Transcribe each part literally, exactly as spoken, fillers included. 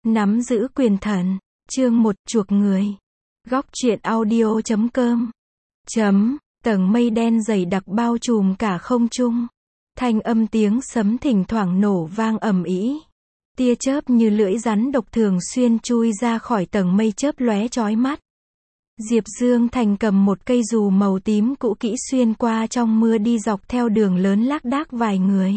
Nắm giữ quyền thần. Chương một, chuộc người. Góc truyện audio chấm com. Chấm, tầng mây đen dày đặc bao trùm cả không trung. Thanh âm tiếng sấm thỉnh thoảng nổ vang ầm ĩ. Tia chớp như lưỡi rắn độc thường xuyên chui ra khỏi tầng mây chớp lóe chói mắt. Diệp Dương Thành cầm một cây dù màu tím cũ kỹ xuyên qua trong mưa đi dọc theo đường lớn lác đác vài người.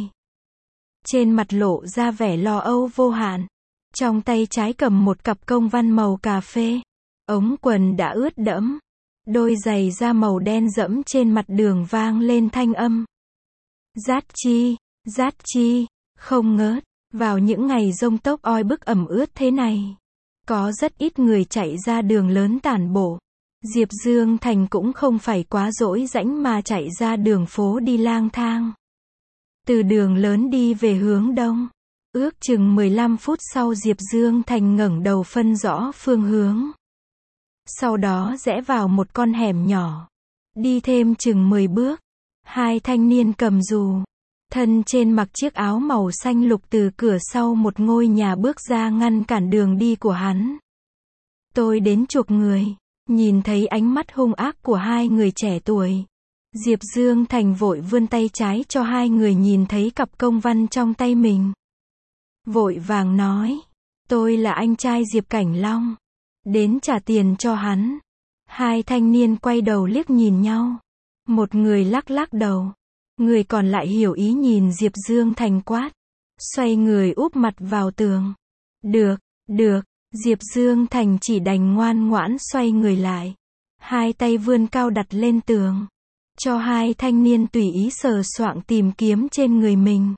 Trên mặt lộ ra vẻ lo âu vô hạn. Trong tay trái cầm một cặp công văn màu cà phê. Ống quần đã ướt đẫm. Đôi giày da màu đen dẫm trên mặt đường vang lên thanh âm. Rát chi, rát chi, không ngớt. Vào những ngày giông tốc oi bức ẩm ướt thế này, có rất ít người chạy ra đường lớn tản bộ. Diệp Dương Thành cũng không phải quá dỗi rãnh mà chạy ra đường phố đi lang thang. Từ đường lớn đi về hướng đông. Ước chừng mười lăm phút sau Diệp Dương Thành ngẩng đầu phân rõ phương hướng. Sau đó rẽ vào một con hẻm nhỏ. Đi thêm chừng mười bước. Hai thanh niên cầm dù. Thân trên mặc chiếc áo màu xanh lục từ cửa sau một ngôi nhà bước ra ngăn cản đường đi của hắn. Tôi đến chuộc người. Nhìn thấy ánh mắt hung ác của hai người trẻ tuổi. Diệp Dương Thành vội vươn tay trái cho hai người nhìn thấy cặp công văn trong tay mình. Vội vàng nói. Tôi là anh trai Diệp Cảnh Long. Đến trả tiền cho hắn. Hai thanh niên quay đầu liếc nhìn nhau. Một người lắc lắc đầu. Người còn lại hiểu ý nhìn Diệp Dương Thành quát. Xoay người úp mặt vào tường. Được, được. Diệp Dương Thành chỉ đành ngoan ngoãn xoay người lại. Hai tay vươn cao đặt lên tường. Cho hai thanh niên tùy ý sờ soạng tìm kiếm trên người mình.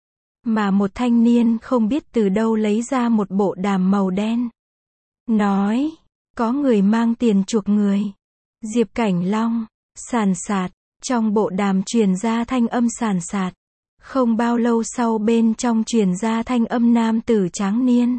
Mà một thanh niên không biết từ đâu lấy ra một bộ đàm màu đen. Nói, có người mang tiền chuộc người. Diệp Cảnh Long, sàn sạt, trong bộ đàm truyền ra thanh âm sàn sạt. Không bao lâu sau bên trong truyền ra thanh âm nam tử tráng niên.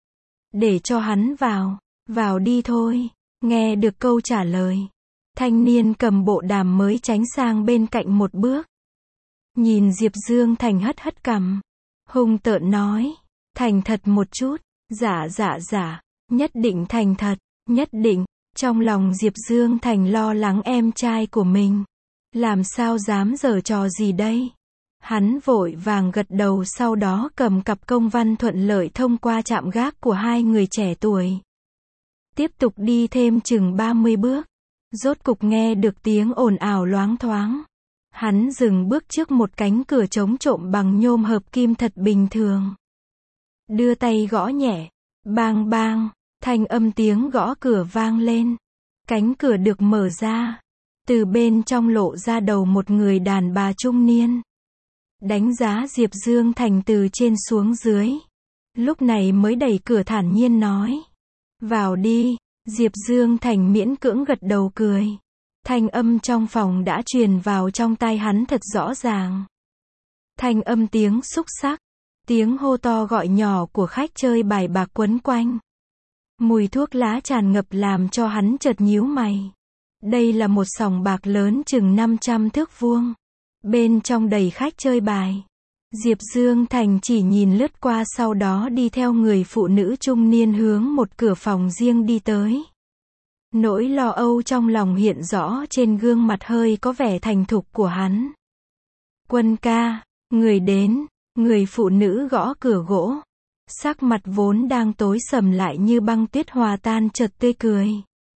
Để cho hắn vào, vào đi thôi. Nghe được câu trả lời. Thanh niên cầm bộ đàm mới tránh sang bên cạnh một bước. Nhìn Diệp Dương Thành hất hất cằm. Hung tợn nói. Thành thật một chút. Dạ dạ dạ. Nhất định thành thật. Nhất định. Trong lòng Diệp Dương Thành lo lắng em trai của mình. Làm sao dám giở trò gì đây? Hắn vội vàng gật đầu sau đó cầm cặp công văn thuận lợi thông qua trạm gác của hai người trẻ tuổi. Tiếp tục đi thêm chừng ba mươi bước. Rốt cục nghe được tiếng ồn ào loáng thoáng. Hắn dừng bước trước một cánh cửa chống trộm bằng nhôm hợp kim thật bình thường. Đưa tay gõ nhẹ. Bang bang. Thanh âm tiếng gõ cửa vang lên. Cánh cửa được mở ra. Từ bên trong lộ ra đầu một người đàn bà trung niên. Đánh giá Diệp Dương Thành từ trên xuống dưới. Lúc này mới đẩy cửa thản nhiên nói. Vào đi. Diệp Dương Thành miễn cưỡng gật đầu cười. Thanh âm trong phòng đã truyền vào trong tai hắn thật rõ ràng. Thanh âm tiếng xúc xắc. Tiếng hô to gọi nhỏ của khách chơi bài bạc quấn quanh. Mùi thuốc lá tràn ngập làm cho hắn chợt nhíu mày. Đây là một sòng bạc lớn chừng năm trăm thước vuông. Bên trong đầy khách chơi bài. Diệp Dương Thành chỉ nhìn lướt qua sau đó đi theo người phụ nữ trung niên hướng một cửa phòng riêng đi tới. Nỗi lo âu trong lòng hiện rõ trên gương mặt hơi có vẻ thành thục của hắn. Quân ca, người đến, người phụ nữ gõ cửa gỗ. Sắc mặt vốn đang tối sầm lại như băng tuyết hòa tan chợt tươi cười.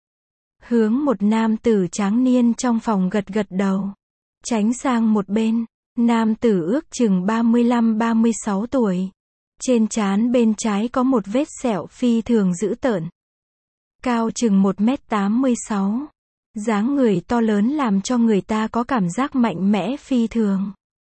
Hướng một nam tử tráng niên trong phòng gật gật đầu. Tránh sang một bên. Nam tử ước chừng ba mươi lăm ba mươi sáu tuổi. Trên trán bên trái có một vết sẹo phi thường dữ tợn. Cao chừng một mét tám mươi sáu. Dáng người to lớn làm cho người ta có cảm giác mạnh mẽ phi thường.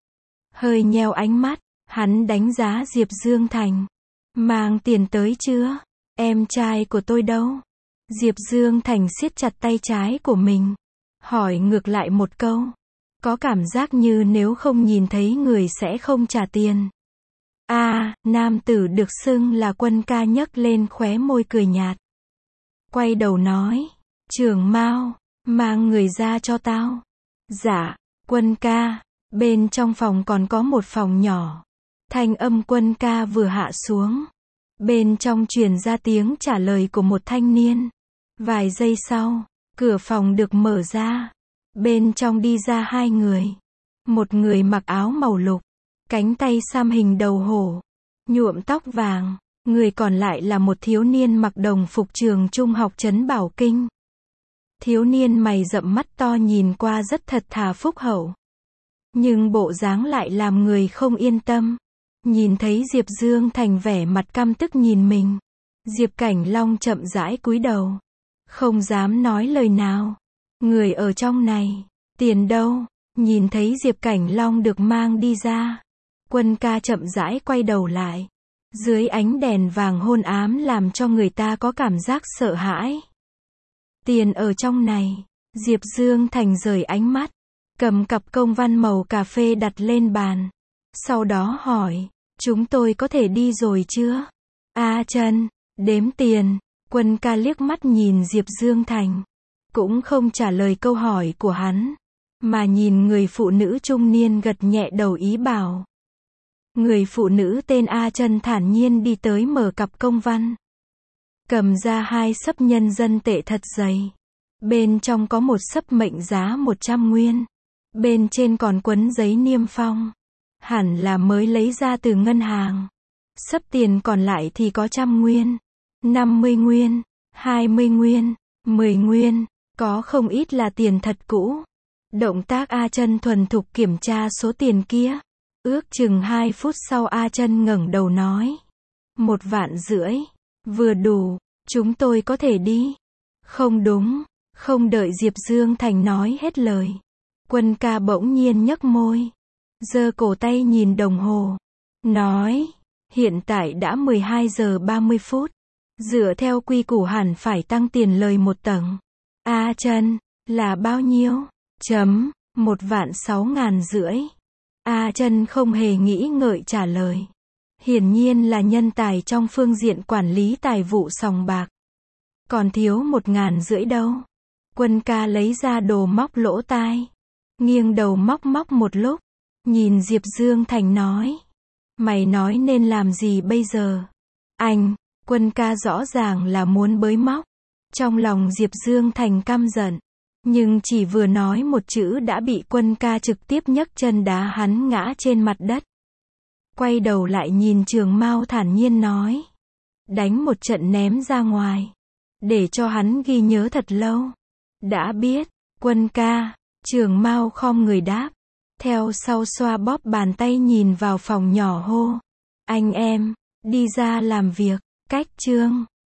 Hơi nheo ánh mắt, hắn đánh giá Diệp Dương Thành. Mang tiền tới chưa? Em trai của tôi đâu? Diệp Dương Thành siết chặt tay trái của mình. Hỏi ngược lại một câu. Có cảm giác như nếu không nhìn thấy người sẽ không trả tiền. À, nam tử được xưng là Quân ca nhấc lên khóe môi cười nhạt. Quay đầu nói. Trưởng Mao, mang người ra cho tao. Dạ, Quân ca. Bên trong phòng còn có một phòng nhỏ. Thanh âm Quân ca vừa hạ xuống. Bên trong truyền ra tiếng trả lời của một thanh niên. Vài giây sau, cửa phòng được mở ra. Bên trong đi ra hai người. Một người mặc áo màu lục, cánh tay xăm hình đầu hổ, nhuộm tóc vàng. Người còn lại là một thiếu niên mặc đồng phục trường trung học Trấn Bảo Kinh. Thiếu niên mày rậm mắt to nhìn qua rất thật thà phúc hậu. Nhưng bộ dáng lại làm người không yên tâm. Nhìn thấy Diệp Dương Thành vẻ mặt căm tức nhìn mình. Diệp Cảnh Long chậm rãi cúi đầu. Không dám nói lời nào. Người ở trong này, tiền đâu? Nhìn thấy Diệp Cảnh Long được mang đi ra. Quân ca chậm rãi quay đầu lại. Dưới ánh đèn vàng hôn ám làm cho người ta có cảm giác sợ hãi. Tiền ở trong này. Diệp Dương Thành rời ánh mắt. Cầm cặp công văn màu cà phê đặt lên bàn. Sau đó hỏi, chúng tôi có thể đi rồi chưa? A Trân, đếm tiền. Quân ca liếc mắt nhìn Diệp Dương Thành. Cũng không trả lời câu hỏi của hắn. Mà nhìn người phụ nữ trung niên gật nhẹ đầu ý bảo. Người phụ nữ tên A Trân thản nhiên đi tới mở cặp công văn. Cầm ra hai xấp nhân dân tệ thật dày. Bên trong có một xấp mệnh giá một trăm nguyên. Bên trên còn quấn giấy niêm phong. Hẳn là mới lấy ra từ ngân hàng. Xấp tiền còn lại thì có trăm nguyên, năm mươi nguyên, hai mươi nguyên, mười nguyên, có không ít là tiền thật cũ. Động tác A Trân thuần thục kiểm tra số tiền kia. Ước chừng hai phút sau A Trân ngẩng đầu nói. Một vạn rưỡi. Vừa đủ, chúng tôi có thể đi. Không đúng, không đợi Diệp Dương Thành nói hết lời. Quân ca bỗng nhiên nhếch môi. Giơ cổ tay nhìn đồng hồ. Nói, hiện tại đã mười hai giờ ba mươi phút. Dựa theo quy củ hẳn phải tăng tiền lời một tầng. A Trân, là bao nhiêu? Chấm, một vạn sáu ngàn rưỡi. A Trân không hề nghĩ ngợi trả lời. Hiển nhiên là nhân tài trong phương diện quản lý tài vụ sòng bạc. Còn thiếu một ngàn rưỡi đâu. Quân ca lấy ra đồ móc lỗ tai. Nghiêng đầu móc móc một lúc. Nhìn Diệp Dương Thành nói. Mày nói nên làm gì bây giờ? Anh, quân ca rõ ràng là muốn bới móc. Trong lòng Diệp Dương Thành căm giận. Nhưng chỉ vừa nói một chữ đã bị quân ca trực tiếp nhấc chân đá hắn ngã trên mặt đất. Quay đầu lại nhìn Trường Mao thản nhiên nói. Đánh một trận ném ra ngoài. Để cho hắn ghi nhớ thật lâu. Đã biết, quân ca. Trường Mao khom người đáp. Theo sau xoa bóp bàn tay nhìn vào phòng nhỏ hô. Anh em, đi ra làm việc, cách chương.